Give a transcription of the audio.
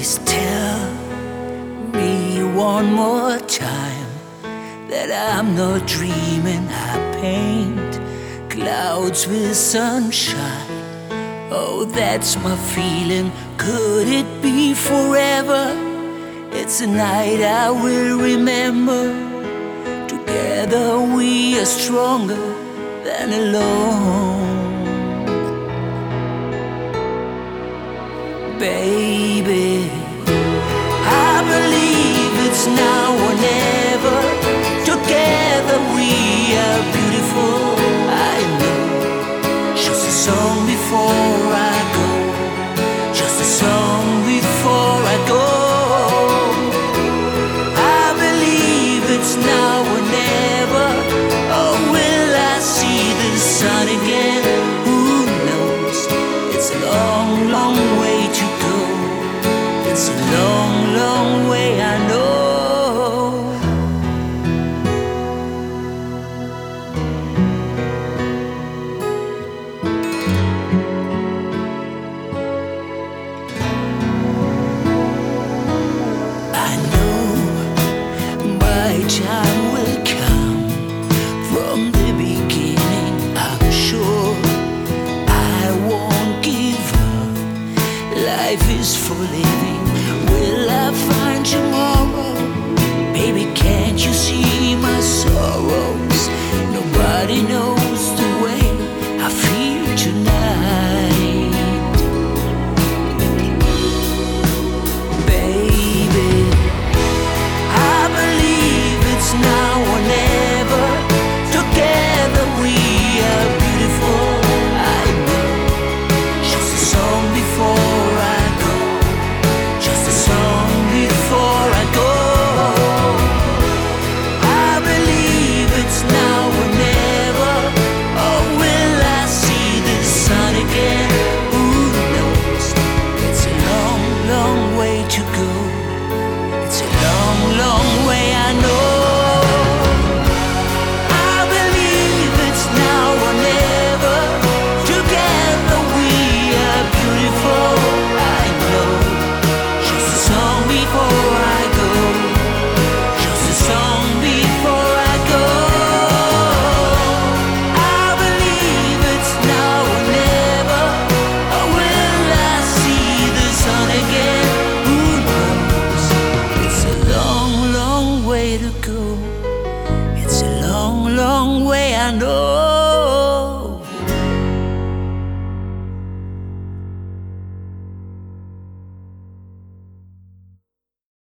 Please tell me one more time that I'm not dreaming. I paint clouds with sunshine. Oh, that's my feeling. Could it be forever? It's a night I will remember. Together we are stronger than alone. Baby, I believe it's now or never. Together we are beautiful. I know. Just a song before I go. Just a song before I go. I believe it's now or never. Oh, will I see the sun again? Who knows? It's a long, long way to go. It's a long, long way, I know. I know my time will come. From the beginning, I'm sure I won't give up. Life is for living. Will I find tomorrow? Baby, can't you see my sorrows? Nobody knows the way I feel tonight. Baby, I believe it's now or never. Together we are beautiful. I know. Just a song before I go. Just a song before I go. I believe it's now or never. Oh, will I see the sun again? Who knows? It's a long, long way to go. It's a long, long way, I know. I believe it's now or never. Together we are beautiful. I know. Just a song before I go. Just a song before I go. I believe it's now or never. Or will I see the sun again? Who knows? It's a long, long way to go. It's a long, long way, I know.